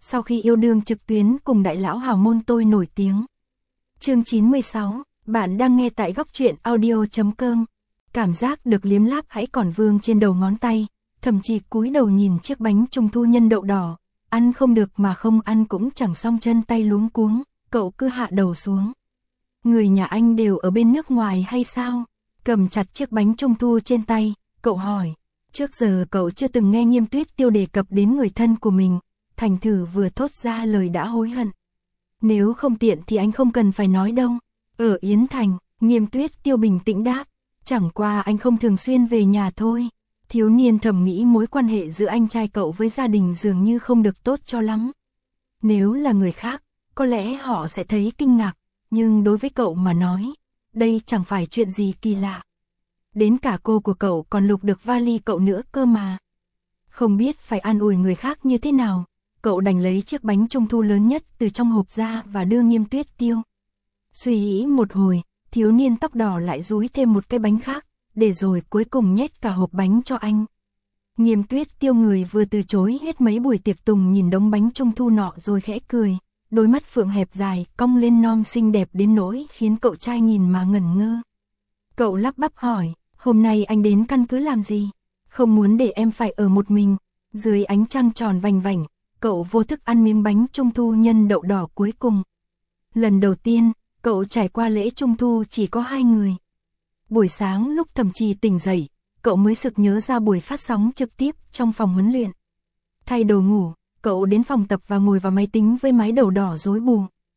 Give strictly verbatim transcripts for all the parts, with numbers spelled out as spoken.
sau khi yêu đương trực tuyến cùng đại lão hào môn tôi nổi tiếng. Chương chín mươi sáu, bạn đang nghe tại góc truyện audio chấm com. Cảm giác được liếm láp hãy còn vương trên đầu ngón tay, thậm chí cúi đầu nhìn chiếc bánh trung thu nhân đậu đỏ, ăn không được mà không ăn cũng chẳng xong, chân tay luống cuống, cậu cứ hạ đầu xuống. Người nhà anh đều ở bên nước ngoài hay sao? Cầm chặt chiếc bánh trung thu trên tay, cậu hỏi. Trước giờ cậu chưa từng nghe Nghiêm Tuyết Tiêu đề cập đến người thân của mình, thành thử vừa thốt ra lời đã hối hận. Nếu không tiện thì anh không cần phải nói đâu. Ở Yến Thành, Nghiêm Tuyết Tiêu bình tĩnh đáp. Chẳng qua anh không thường xuyên về nhà thôi. Thiếu niên thầm nghĩ mối quan hệ giữa anh trai cậu với gia đình dường như không được tốt cho lắm. Nếu là người khác, có lẽ họ sẽ thấy kinh ngạc, nhưng đối với cậu mà nói, đây chẳng phải chuyện gì kỳ lạ. Đến cả cô của cậu còn lục được vali cậu nữa cơ mà. Không biết phải an ủi người khác như thế nào, cậu đành lấy chiếc bánh trung thu lớn nhất từ trong hộp ra và đưa Nghiêm Tuyết Tiêu. Suy nghĩ một hồi, thiếu niên tóc đỏ lại dúi thêm một cái bánh khác, để rồi cuối cùng nhét cả hộp bánh cho anh. Nghiêm Tuyết Tiêu, người vừa từ chối hết mấy buổi tiệc tùng, nhìn đống bánh trung thu nọ rồi khẽ cười, đôi mắt phượng hẹp dài cong lên non xinh đẹp đến nỗi khiến cậu trai nhìn mà ngẩn ngơ. Cậu lắp bắp hỏi, hôm nay anh đến căn cứ làm gì? Không muốn để em phải ở một mình. Dưới ánh trăng tròn vành vảnh, cậu vô thức ăn miếng bánh trung thu nhân đậu đỏ cuối cùng. Lần đầu tiên, cậu trải qua lễ trung thu chỉ có hai người. Buổi sáng lúc Thẩm Trì tỉnh dậy, cậu mới sực nhớ ra buổi phát sóng trực tiếp trong phòng huấn luyện. Thay đồ ngủ, cậu đến phòng tập và ngồi vào máy tính với mái đầu đỏ rối bù.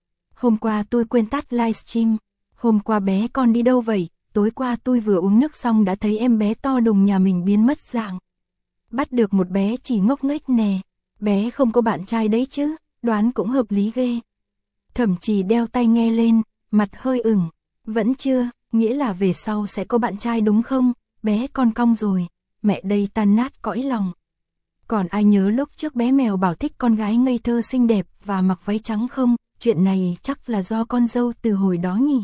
Hôm qua tôi quên tắt livestream. Hôm qua bé con đi đâu vậy? Tối qua tôi vừa uống nước xong đã thấy em bé to đùng nhà mình biến mất dạng. Bắt được một bé chỉ ngốc nghếch nè. Bé không có bạn trai đấy chứ, đoán cũng hợp lý ghê. Thẩm Trì đeo tai nghe lên, mặt hơi ửng. Vẫn chưa, nghĩa là về sau sẽ có bạn trai đúng không? Bé con cong rồi, mẹ đây tan nát cõi lòng. Còn ai nhớ lúc trước bé mèo bảo thích con gái ngây thơ xinh đẹp và mặc váy trắng không? Chuyện này chắc là do con dâu từ hồi đó nhỉ?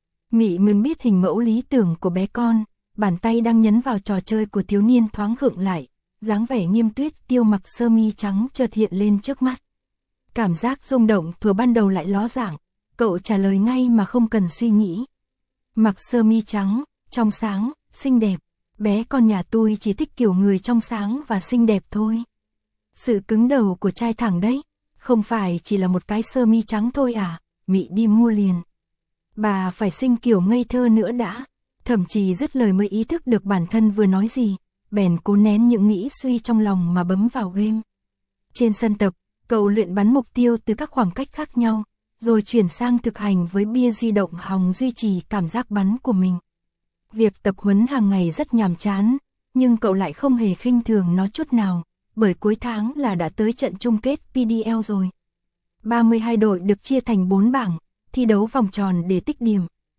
Mị Mươn biết hình mẫu lý tưởng của bé con, bàn tay đang nhấn vào trò chơi của thiếu niên thoáng khựng lại, dáng vẻ Nghiêm Tuyết Tiêu mặc sơ mi trắng chợt hiện lên trước mắt. Cảm giác rung động thuở ban đầu lại ló dạng, cậu trả lời ngay mà không cần suy nghĩ. Mặc sơ mi trắng, trong sáng, xinh đẹp, bé con nhà tôi chỉ thích kiểu người trong sáng và xinh đẹp thôi. Sự cứng đầu của trai thẳng đấy, không phải chỉ là một cái sơ mi trắng thôi à? Mị đi mua liền. Bà phải xinh kiểu ngây thơ nữa đã. Thẩm Trì dứt lời mới ý thức được bản thân vừa nói gì, bèn cố nén những nghĩ suy trong lòng mà bấm vào game. Trên sân tập, cậu luyện bắn mục tiêu từ các khoảng cách khác nhau, rồi chuyển sang thực hành với bia di động hòng duy trì cảm giác bắn của mình. Việc tập huấn hàng ngày rất nhàm chán, nhưng cậu lại không hề khinh thường nó chút nào, bởi cuối tháng là đã tới trận chung kết pê đê lờ rồi. ba mươi hai đội được chia thành bốn bảng, thi đấu vòng tròn để tích điểm.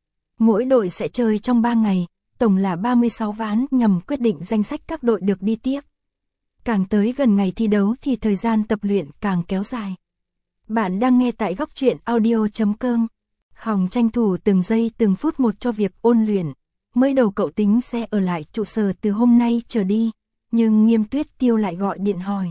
Mỗi đội sẽ chơi trong ba ngày, tổng là ba mươi sáu ván nhằm quyết định danh sách các đội được đi tiếp. Càng tới gần ngày thi đấu thì thời gian tập luyện càng kéo dài. Bạn đang nghe tại góc truyện audio chấm com. Hòng tranh thủ từng giây từng phút một cho việc ôn luyện. Mới đầu cậu tính sẽ ở lại trụ sở từ hôm nay trở đi, nhưng Nghiêm Tuyết Tiêu lại gọi điện hỏi.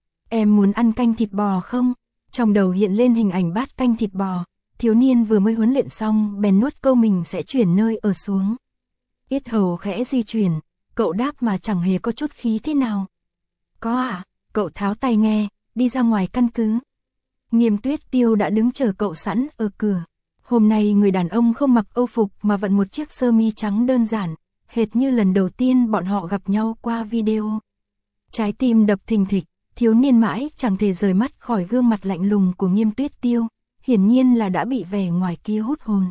Em muốn ăn canh thịt bò không? Trong đầu hiện lên hình ảnh bát canh thịt bò. Thiếu niên vừa mới huấn luyện xong bèn nuốt câu mình sẽ chuyển nơi ở xuống. Yết hầu khẽ di chuyển, cậu đáp mà chẳng hề có chút khí thế nào. Có ạ, à? Cậu tháo tai nghe, đi ra ngoài căn cứ. Nghiêm Tuyết Tiêu đã đứng chờ cậu sẵn ở cửa. Hôm nay người đàn ông không mặc âu phục mà vận một chiếc sơ mi trắng đơn giản, hệt như lần đầu tiên bọn họ gặp nhau qua video. Trái tim đập thình thịch, thiếu niên mãi chẳng thể rời mắt khỏi gương mặt lạnh lùng của Nghiêm Tuyết Tiêu, hiển nhiên là đã bị vẻ ngoài kia hút hồn.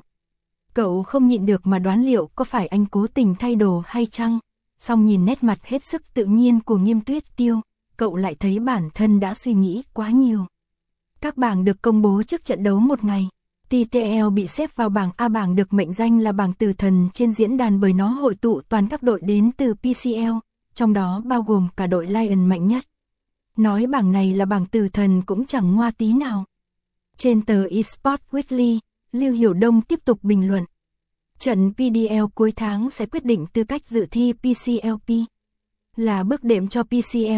Cậu không nhịn được mà đoán liệu có phải anh cố tình thay đồ hay chăng, song nhìn nét mặt hết sức tự nhiên của Nghiêm Tuyết Tiêu, cậu lại thấy bản thân đã suy nghĩ quá nhiều. Các bảng được công bố trước trận đấu một ngày. tê tê lờ bị xếp vào bảng A, bảng được mệnh danh là bảng tử thần trên diễn đàn bởi nó hội tụ toàn các đội đến từ pê xê lờ, trong đó bao gồm cả đội Lion mạnh nhất. Nói bảng này là bảng tử thần cũng chẳng ngoa tí nào. Trên tờ eSports Weekly, Lưu Hiểu Đông tiếp tục bình luận. Trận pê đê lờ cuối tháng sẽ quyết định tư cách dự thi pê xê lờ pê. Là bước đệm cho pê xê lờ,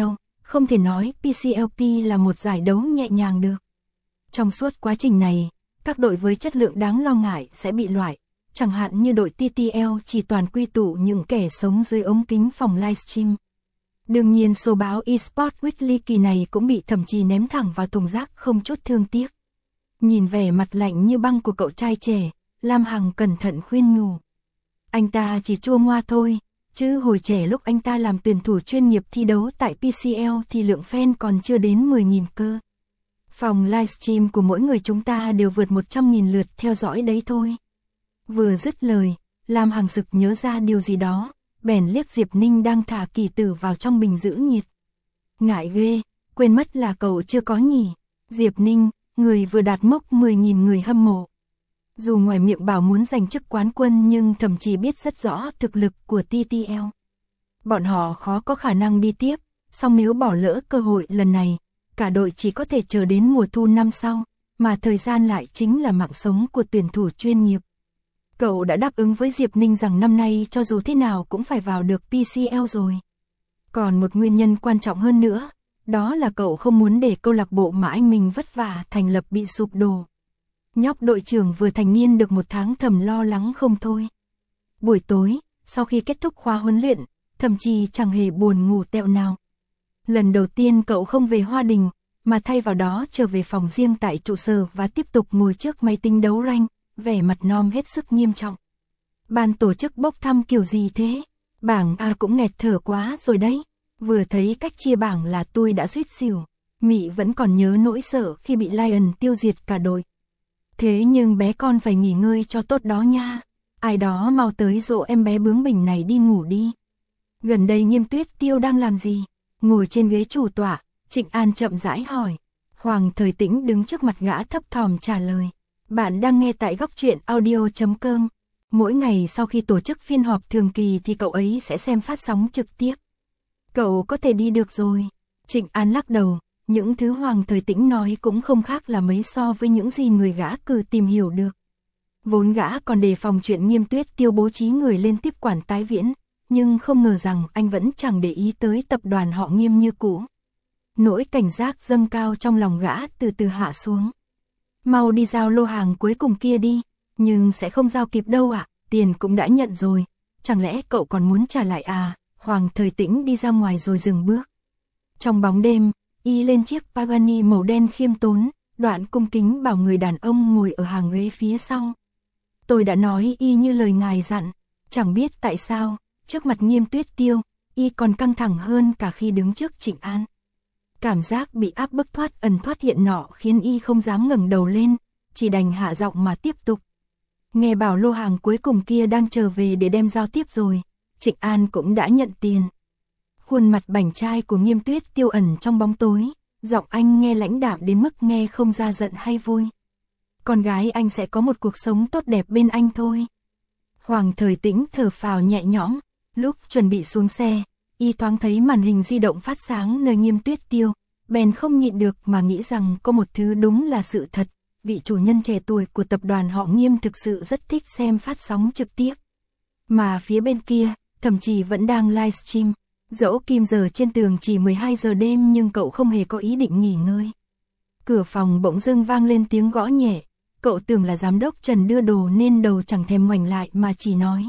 Không thể nói pê xê lờ pê là một giải đấu nhẹ nhàng được. Trong suốt quá trình này, các đội với chất lượng đáng lo ngại sẽ bị loại, chẳng hạn như đội tê tê lờ chỉ toàn quy tụ những kẻ sống dưới ống kính phòng livestream. Đương nhiên số báo eSports Weekly kỳ này cũng bị thậm chí ném thẳng vào thùng rác không chút thương tiếc. Nhìn vẻ mặt lạnh như băng của cậu trai trẻ, Lam Hằng cẩn thận khuyên nhủ. Anh ta chỉ chua ngoa thôi, chứ hồi trẻ lúc anh ta làm tuyển thủ chuyên nghiệp thi đấu tại pê xê lờ thì lượng fan còn chưa đến mười nghìn cơ. Phòng livestream của mỗi người chúng ta đều vượt một trăm nghìn lượt theo dõi đấy thôi. Vừa dứt lời, Lam Hằng sực nhớ ra điều gì đó, bèn liếc Diệp Ninh đang thả kỳ tử vào trong bình giữ nhiệt. Ngại ghê, quên mất là cậu chưa có nhỉ. Diệp Ninh, người vừa đạt mốc mười nghìn người hâm mộ. Dù ngoài miệng bảo muốn giành chức quán quân nhưng thậm chí biết rất rõ thực lực của tê tê lờ. Bọn họ khó có khả năng đi tiếp, song nếu bỏ lỡ cơ hội lần này, cả đội chỉ có thể chờ đến mùa thu năm sau, mà thời gian lại chính là mạng sống của tuyển thủ chuyên nghiệp. Cậu đã đáp ứng với Diệp Ninh rằng năm nay cho dù thế nào cũng phải vào được pê xê lờ rồi. Còn một nguyên nhân quan trọng hơn nữa, đó là cậu không muốn để câu lạc bộ mà anh mình vất vả thành lập bị sụp đổ. Nhóc đội trưởng vừa thành niên được một tháng thầm lo lắng không thôi. Buổi tối, sau khi kết thúc khóa huấn luyện, thậm chí chẳng hề buồn ngủ tẹo nào. Lần đầu tiên cậu không về Hoa Đình, mà thay vào đó trở về phòng riêng tại trụ sở và tiếp tục ngồi trước máy tính đấu rank, vẻ mặt Nom hết sức nghiêm trọng. Ban tổ chức bốc thăm kiểu gì thế? Bảng A cũng nghẹt thở quá rồi đấy. Vừa thấy cách chia bảng là tôi đã suýt xỉu. Mị vẫn còn nhớ nỗi sợ khi bị Lion tiêu diệt cả đội. Thế nhưng bé con phải nghỉ ngơi cho tốt đó nha. Ai đó mau tới dỗ em bé bướng bỉnh này đi ngủ đi. Gần đây Nghiêm Tuyết Tiêu đang làm gì? Ngồi trên ghế chủ tọa, Trịnh An chậm rãi hỏi. Hoàng Thời Tĩnh đứng trước mặt gã thấp thỏm trả lời. Bạn đang nghe tại góc truyện audio chấm com. Mỗi ngày sau khi tổ chức phiên họp thường kỳ thì cậu ấy sẽ xem phát sóng trực tiếp. Cậu có thể đi được rồi. Trịnh An lắc đầu, những thứ Hoàng Thời Tĩnh nói cũng không khác là mấy so với những gì người gã cử tìm hiểu được. Vốn gã còn đề phòng chuyện Nghiêm Tuyết Tiêu bố trí người lên tiếp quản tái viễn, nhưng không ngờ rằng anh vẫn chẳng để ý tới tập đoàn họ Nghiêm như cũ. Nỗi cảnh giác dâng cao trong lòng gã từ từ hạ xuống. Mau đi giao lô hàng cuối cùng kia đi, nhưng sẽ không giao kịp đâu ạ, à? Tiền cũng đã nhận rồi, chẳng lẽ cậu còn muốn trả lại à? Hoàng Thời Tĩnh đi ra ngoài rồi dừng bước. Trong bóng đêm, y lên chiếc Pagani màu đen khiêm tốn, Đoạn cung kính bảo người đàn ông ngồi ở hàng ghế phía sau. Tôi đã nói y như lời ngài dặn, chẳng biết tại sao, trước mặt Nghiêm Tuyết Tiêu, y còn căng thẳng hơn cả khi đứng trước Trịnh An. Cảm giác bị áp bức thoát ẩn thoát hiện nọ khiến y không dám ngẩng đầu lên, chỉ đành hạ giọng mà tiếp tục. Nghe bảo lô hàng cuối cùng kia đang trở về để đem giao tiếp rồi, Trịnh An cũng đã nhận tiền. Khuôn mặt bảnh trai của Nghiêm Tuyết Tiêu ẩn trong bóng tối, giọng anh nghe lãnh đạm đến mức nghe không ra giận hay vui. Con gái anh sẽ có một cuộc sống tốt đẹp bên anh thôi. Hoàng Thời Tĩnh thở phào nhẹ nhõm, lúc chuẩn bị xuống xe, y thoáng thấy màn hình di động phát sáng nơi Nghiêm Tuyết Tiêu, bèn không nhịn được mà nghĩ rằng có một thứ đúng là sự thật, vị chủ nhân trẻ tuổi của tập đoàn họ Nghiêm thực sự rất thích xem phát sóng trực tiếp. Mà phía bên kia, thậm chí vẫn đang livestream, dẫu kim giờ trên tường chỉ mười hai giờ đêm nhưng cậu không hề có ý định nghỉ ngơi. Cửa phòng bỗng dưng vang lên tiếng gõ nhẹ, cậu tưởng là giám đốc Trần đưa đồ nên đầu chẳng thèm ngoảnh lại mà chỉ nói.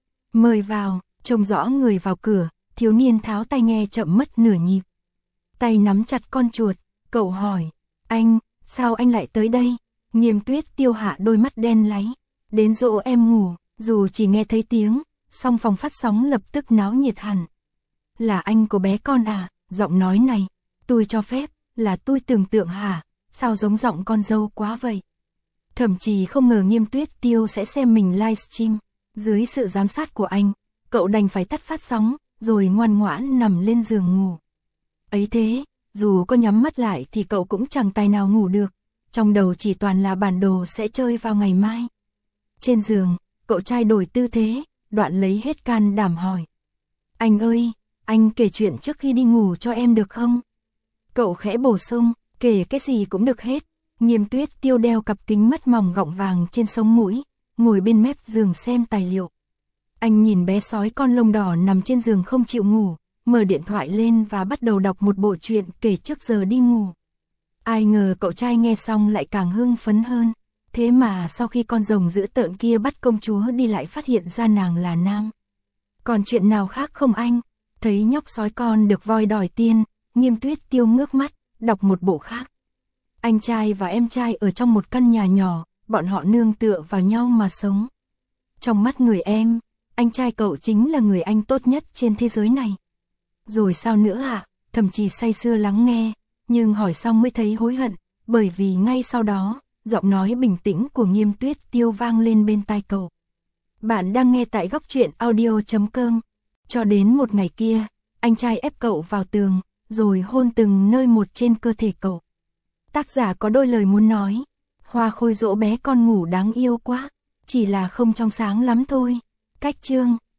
Mời vào, trông rõ người vào cửa, thiếu niên tháo tai nghe chậm mất nửa nhịp. Tay nắm chặt con chuột, cậu hỏi, anh, sao anh lại tới đây? Nghiêm Tuyết Tiêu hạ đôi mắt đen láy, đến dỗ em ngủ, dù chỉ nghe thấy tiếng, song phòng phát sóng lập tức náo nhiệt hẳn. Là anh của bé con à? Giọng nói này, tôi cho phép, là tôi tưởng tượng hả? Sao giống giọng con dâu quá vậy? Thậm chí không ngờ Nghiêm Tuyết Tiêu sẽ xem mình livestream. Dưới sự giám sát của anh, cậu đành phải tắt phát sóng, rồi ngoan ngoãn nằm lên giường ngủ. Ấy thế, dù có nhắm mắt lại thì cậu cũng chẳng tài nào ngủ được, trong đầu chỉ toàn là bản đồ sẽ chơi vào ngày mai. Trên giường, cậu trai đổi tư thế, Đoạn lấy hết can đảm hỏi. Anh ơi, anh kể chuyện trước khi đi ngủ cho em được không? Cậu khẽ bổ sung, kể cái gì cũng được hết. Nghiêm Tuyết Tiêu đeo cặp kính mắt mỏng gọng vàng trên sống mũi, ngồi bên mép giường xem tài liệu. Anh nhìn bé sói con lông đỏ nằm trên giường không chịu ngủ, mở điện thoại lên và bắt đầu đọc một bộ truyện kể trước giờ đi ngủ. Ai ngờ cậu trai nghe xong lại càng hưng phấn hơn. Thế mà sau khi con rồng dữ tợn kia bắt công chúa đi lại phát hiện ra nàng là nam. Còn chuyện nào khác không anh? Thấy nhóc sói con được voi đòi tiên, Nghiêm Tuyết Tiêu ngước mắt, đọc một bộ khác. Anh trai và em trai ở trong một căn nhà nhỏ, bọn họ nương tựa vào nhau mà sống. Trong mắt người em, anh trai cậu chính là người anh tốt nhất trên thế giới này. Rồi sao nữa ạ? À? Thậm chí say sưa lắng nghe, nhưng hỏi xong mới thấy hối hận, bởi vì ngay sau đó, giọng nói bình tĩnh của Nghiêm Tuyết Tiêu vang lên bên tai cậu. Bạn đang nghe tại góc truyện audio chấm com. Cho đến một ngày kia, anh trai ép cậu vào tường, rồi hôn từng nơi một trên cơ thể cậu. Tác giả có đôi lời muốn nói. Hoa Khôi dỗ bé con ngủ đáng yêu quá, chỉ là không trong sáng lắm thôi. Cách chương